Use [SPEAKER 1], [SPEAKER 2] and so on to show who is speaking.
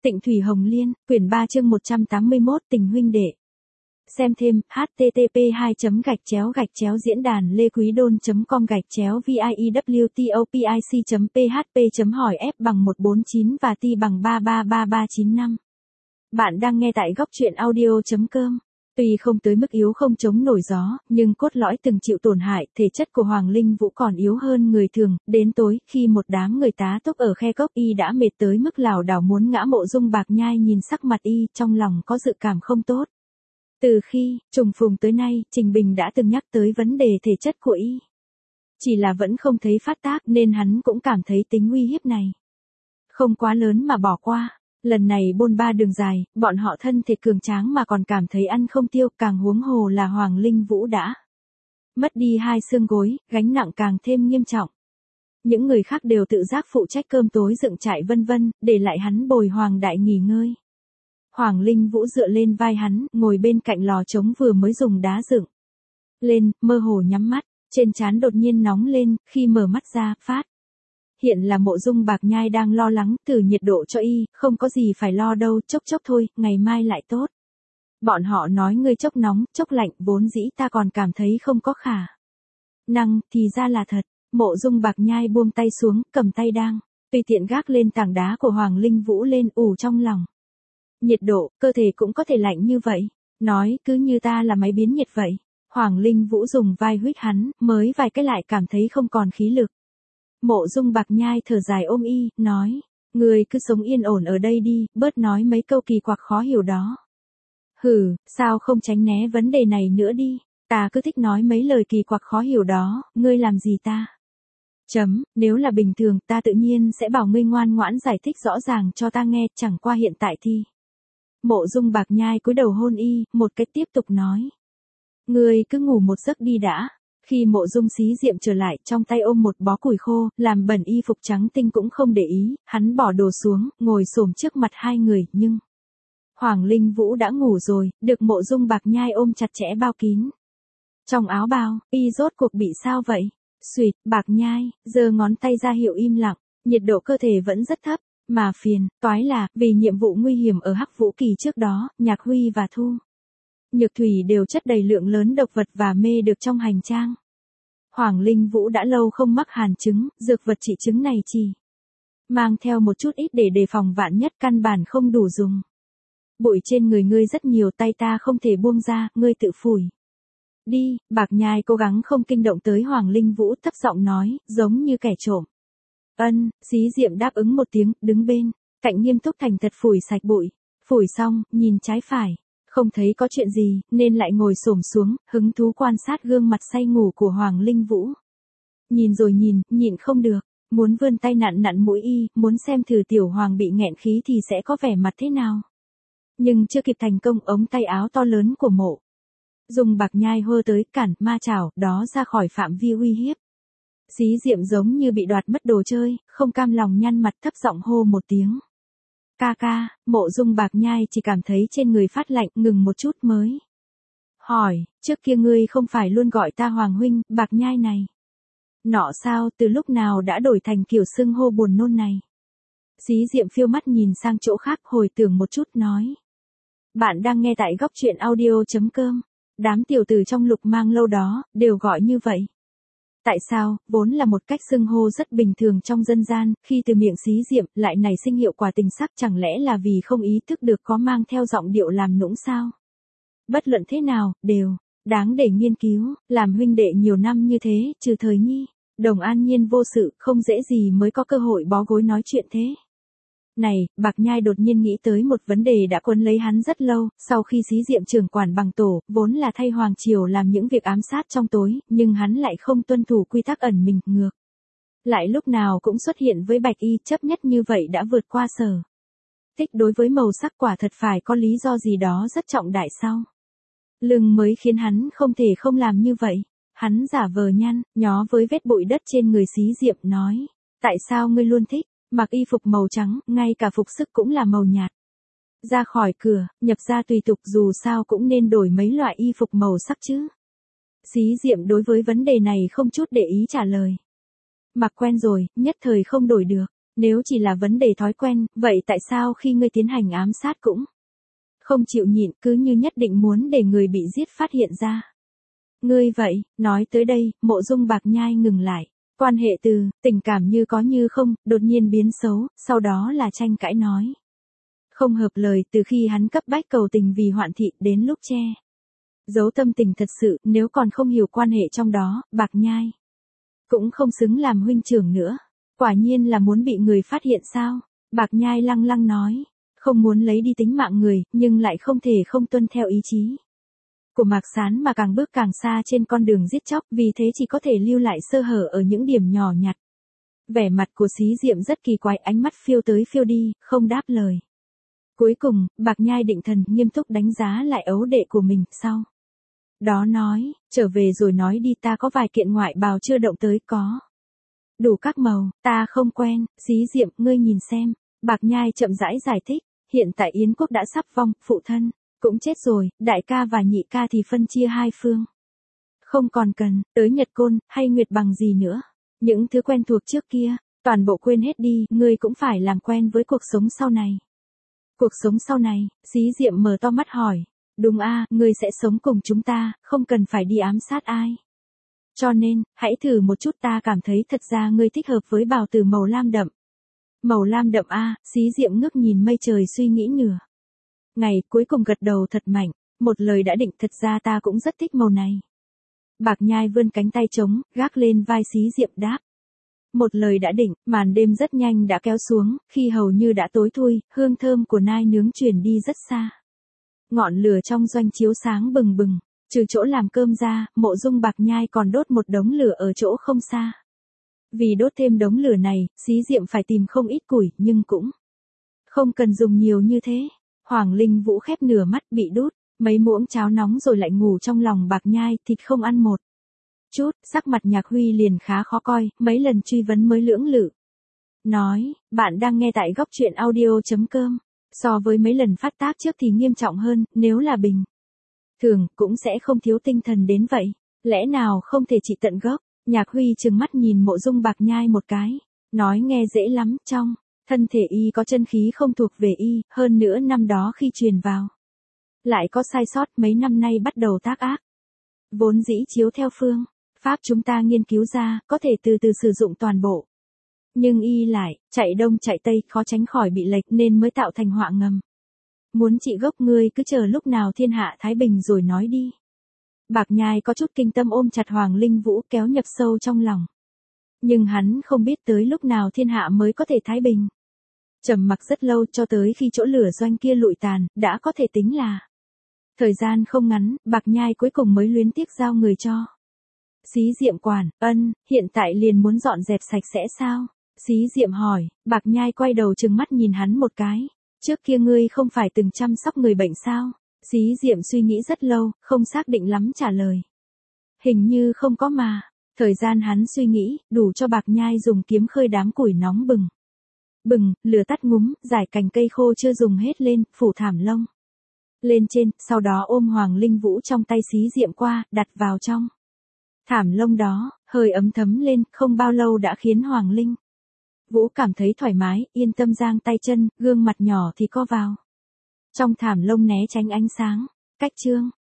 [SPEAKER 1] Tịnh Thủy Hồng Liên, quyển 3 chương 181 tình huynh đệ. Xem thêm http://diễn đàn lê quý đôn.com/viewtopic.php.hỏi f bằng 149 và t bằng 333395. Bạn đang nghe tại góc truyện audio.com. Tuy không tới mức yếu không chống nổi gió, nhưng cốt lõi từng chịu tổn hại, thể chất của Hoàng Linh Vũ còn yếu hơn người thường. Đến tối, khi một đám người tá túc ở khe cốc, y đã mệt tới mức lảo đảo muốn ngã. Mộ Dung Bạc Nhai nhìn sắc mặt y, trong lòng có dự cảm không tốt. Từ khi trùng phùng tới nay, Trình Bình đã từng nhắc tới vấn đề thể chất của y. Chỉ là vẫn không thấy phát tác, nên hắn cũng cảm thấy tính uy hiếp này không quá lớn mà bỏ qua. Lần này bôn ba đường dài, bọn họ thân thể cường tráng mà còn cảm thấy ăn không tiêu, càng huống hồ là Hoàng Linh Vũ đã mất đi 2 xương gối, gánh nặng càng thêm nghiêm trọng. Những người khác đều tự giác phụ trách cơm tối dựng trại vân vân, để lại hắn bồi Hoàng Đại nghỉ ngơi. Hoàng Linh Vũ dựa lên vai hắn, ngồi bên cạnh lò trống vừa mới dùng đá dựng lên, mơ hồ nhắm mắt, trên trán đột nhiên nóng lên, khi mở mắt ra, phát hiện là Mộ Dung Bạc Nhai đang lo lắng, thử nhiệt độ cho y. Không có gì phải lo đâu, chốc chốc thôi, ngày mai lại tốt. Bọn họ nói ngươi chốc nóng, chốc lạnh, vốn dĩ ta còn cảm thấy không có khả năng, thì ra là thật. Mộ Dung Bạc Nhai buông tay xuống, cầm tay đang tùy tiện gác lên tảng đá của Hoàng Linh Vũ lên, ủ trong lòng. Nhiệt độ, cơ thể cũng có thể lạnh như vậy. Nói cứ như ta là máy biến nhiệt vậy. Hoàng Linh Vũ dùng vai huých hắn, mới vài cái lại cảm thấy không còn khí lực. Mộ Dung Bạc Nhai thở dài ôm y, nói, ngươi cứ sống yên ổn ở đây đi, bớt nói mấy câu kỳ quặc khó hiểu đó. Hừ, sao không tránh né vấn đề này nữa đi, ta cứ thích nói mấy lời kỳ quặc khó hiểu đó, ngươi làm gì ta? Nếu là bình thường ta tự nhiên sẽ bảo ngươi ngoan ngoãn giải thích rõ ràng cho ta nghe, chẳng qua hiện tại thì. Mộ Dung Bạc Nhai cúi đầu hôn y, một cái tiếp tục nói. Ngươi cứ ngủ một giấc đi đã. Khi Mộ Dung Xí Diệm trở lại, trong tay ôm một bó củi khô, làm bẩn y phục trắng tinh cũng không để ý, hắn bỏ đồ xuống, ngồi xổm trước mặt hai người, nhưng Hoàng Linh Vũ đã ngủ rồi, được Mộ Dung Bạc Nhai ôm chặt chẽ bao kín. Trong áo bào, y rốt cuộc bị sao vậy? Xuyệt, Bạc Nhai, giơ ngón tay ra hiệu im lặng, nhiệt độ cơ thể vẫn rất thấp, mà phiền, toái là, vì nhiệm vụ nguy hiểm ở Hắc Vũ Kỳ trước đó, Nhạc Huy và Thu Nhược Thủy đều chất đầy lượng lớn độc vật và mê được trong hành trang. Hoàng Linh Vũ đã lâu không mắc hàn chứng, dược vật trị chứng này chỉ mang theo một chút ít để đề phòng vạn nhất, căn bản không đủ dùng. Bụi trên người ngươi rất nhiều, tay ta không thể buông ra, ngươi tự phủi đi. Bạc Nhai cố gắng không kinh động tới Hoàng Linh Vũ, thấp giọng nói, giống như kẻ trộm. Ân, Xí Diệm đáp ứng một tiếng, đứng bên cạnh nghiêm túc thành thật phủi sạch bụi. Phủi xong, nhìn trái phải, không thấy có chuyện gì, nên lại ngồi xổm xuống, hứng thú quan sát gương mặt say ngủ của Hoàng Linh Vũ. Nhìn rồi nhìn, nhịn không được, muốn vươn tay nặn nặn mũi y, muốn xem thử tiểu Hoàng bị nghẹn khí thì sẽ có vẻ mặt thế nào. Nhưng chưa kịp thành công, ống tay áo to lớn của Mộ Dung Bạc Nhai hô tới, cản, ma chảo, đó ra khỏi phạm vi uy hiếp. Xí Diệm giống như bị đoạt mất đồ chơi, không cam lòng nhăn mặt, thấp giọng hô một tiếng. Ca ca. Mộ Dung Bạc Nhai chỉ cảm thấy trên người phát lạnh, ngừng một chút mới hỏi, trước kia ngươi không phải luôn gọi ta Hoàng huynh, Bạc Nhai này nọ sao, từ lúc nào đã đổi thành kiểu xưng hô buồn nôn này? Xí Diệm phiêu mắt nhìn sang chỗ khác, hồi tưởng một chút, nói. Bạn đang nghe tại góc truyện audio.com. Đám tiểu tử trong Lục Mang Lâu đó, đều gọi như vậy. Tại sao, vốn là một cách xưng hô rất bình thường trong dân gian, khi từ miệng Xí Diệm, lại nảy sinh hiệu quả tình sắc, chẳng lẽ là vì không ý thức được có mang theo giọng điệu làm nũng sao? Bất luận thế nào, đều đáng để nghiên cứu, làm huynh đệ nhiều năm như thế, trừ thời Nhi, Đồng an nhiên vô sự, không dễ gì mới có cơ hội bó gối nói chuyện thế. Này, Bạc Nhai đột nhiên nghĩ tới một vấn đề đã quấn lấy hắn rất lâu, sau khi Xí Diệm trưởng quản bằng tổ, vốn là thay Hoàng Triều làm những việc ám sát trong tối, nhưng hắn lại không tuân thủ quy tắc ẩn mình, ngược lại lúc nào cũng xuất hiện với Bạch Y, chấp nhất như vậy đã vượt qua sở thích đối với màu sắc, quả thật phải có lý do gì đó rất trọng đại sau lưng mới khiến hắn không thể không làm như vậy. Hắn giả vờ nhăn nhó với vết bụi đất trên người Xí Diệm, nói, tại sao ngươi luôn thích mặc y phục màu trắng, ngay cả phục sức cũng là màu nhạt. Ra khỏi cửa, nhập ra tùy tục, dù sao cũng nên đổi mấy loại y phục màu sắc chứ. Xí Diệm đối với vấn đề này không chút để ý trả lời. Mặc quen rồi, nhất thời không đổi được. Nếu chỉ là vấn đề thói quen, vậy tại sao khi ngươi tiến hành ám sát cũng không chịu nhịn, cứ như nhất định muốn để người bị giết phát hiện ra? Ngươi vậy, nói tới đây, Mộ Dung Bạc Nhai ngừng lại. Quan hệ từ, tình cảm như có như không, đột nhiên biến xấu, sau đó là tranh cãi nói. Không hợp lời từ khi hắn cấp bách cầu tình vì Hoạn Thị đến lúc che giấu tâm tình thật sự, nếu còn không hiểu quan hệ trong đó, Bạc Nhai cũng không xứng làm huynh trưởng nữa. Quả nhiên là muốn bị người phát hiện sao? Bạc Nhai lăng lăng nói. Không muốn lấy đi tính mạng người, nhưng lại không thể không tuân theo ý chí của Mạc Sán mà càng bước càng xa trên con đường giết chóc, vì thế chỉ có thể lưu lại sơ hở ở những điểm nhỏ nhặt. Vẻ mặt của Xí Diệm rất kỳ quái, ánh mắt phiêu tới phiêu đi, không đáp lời. Cuối cùng, Bạc Nhai định thần nghiêm túc đánh giá lại ấu đệ của mình, sau đó nói, trở về rồi nói đi, ta có vài kiện ngoại bào chưa động tới, có đủ các màu, ta không quen. Xí Diệm, ngươi nhìn xem. Bạc Nhai chậm rãi giải thích, hiện tại Yến quốc đã sắp vong, phụ thân cũng chết rồi, đại ca và nhị ca thì phân chia hai phương. Không còn cần tới Nhật Côn hay Nguyệt Bằng gì nữa. Những thứ quen thuộc trước kia, toàn bộ quên hết đi, ngươi cũng phải làm quen với cuộc sống sau này. Cuộc sống sau này? Xí Diệm mở to mắt hỏi. Đúng a, ngươi sẽ sống cùng chúng ta, không cần phải đi ám sát ai. Cho nên, hãy thử một chút, ta cảm thấy thật ra ngươi thích hợp với bào tử màu lam đậm. Màu lam đậm a, Xí Diệm ngước nhìn mây trời suy nghĩ nửa ngày, cuối cùng gật đầu thật mạnh, một lời đã định, thật ra ta cũng rất thích màu này. Bạc Nhai vươn cánh tay trống, gác lên vai Xí Diệm đáp. Một lời đã định, màn đêm rất nhanh đã kéo xuống, khi hầu như đã tối thui, hương thơm của nai nướng truyền đi rất xa. Ngọn lửa trong doanh chiếu sáng bừng bừng, trừ chỗ làm cơm ra, Mộ Dung Bạc Nhai còn đốt một đống lửa ở chỗ không xa. Vì đốt thêm đống lửa này, Xí Diệm phải tìm không ít củi, nhưng cũng không cần dùng nhiều như thế. Hoàng Linh Vũ khép nửa mắt bị đút mấy muỗng cháo nóng rồi lại ngủ trong lòng Bạc Nhai, thịt không ăn một chút, sắc mặt Nhạc Huy liền khá khó coi, mấy lần truy vấn mới lưỡng lự. Nói, bạn đang nghe tại góc truyện audio.com. So với mấy lần phát tác trước thì nghiêm trọng hơn, nếu là bình thường, cũng sẽ không thiếu tinh thần đến vậy. Lẽ nào không thể trị tận gốc? Nhạc Huy trừng mắt nhìn Mộ Dung Bạc Nhai một cái, nói nghe dễ lắm, trong thân thể y có chân khí không thuộc về y, hơn nữa năm đó khi truyền vào lại có sai sót, mấy năm nay bắt đầu tác ác. Vốn dĩ chiếu theo phương pháp chúng ta nghiên cứu ra, có thể từ từ sử dụng toàn bộ. Nhưng y lại chạy đông chạy tây, khó tránh khỏi bị lệch nên mới tạo thành họa ngầm. Muốn trị gốc, ngươi cứ chờ lúc nào thiên hạ thái bình rồi nói đi. Bạc Nhai có chút kinh tâm ôm chặt Hoàng Linh Vũ kéo nhập sâu trong lòng. Nhưng hắn không biết tới lúc nào thiên hạ mới có thể thái bình. Trầm mặc rất lâu, cho tới khi chỗ lửa doanh kia lụi tàn, đã có thể tính là thời gian không ngắn, Bạc Nhai cuối cùng mới luyến tiếc giao người cho Xí Diệm quản. Hiện tại liền muốn dọn dẹp sạch sẽ sao? Xí Diệm hỏi. Bạc Nhai quay đầu trừng mắt nhìn hắn một cái. Trước kia ngươi không phải từng chăm sóc người bệnh sao? Xí Diệm suy nghĩ rất lâu, không xác định lắm trả lời. Hình như không có mà. Thời gian hắn suy nghĩ, đủ cho Bạc Nhai dùng kiếm khơi đám củi nóng bừng, lửa tắt ngúm, giải cành cây khô chưa dùng hết lên, phủ thảm lông lên trên, sau đó ôm Hoàng Linh Vũ trong tay Xí Diệm qua, đặt vào trong thảm lông đó, hơi ấm thấm lên, không bao lâu đã khiến Hoàng Linh Vũ cảm thấy thoải mái, yên tâm giang tay chân, gương mặt nhỏ thì co vào trong thảm lông né tránh ánh sáng. Cách chương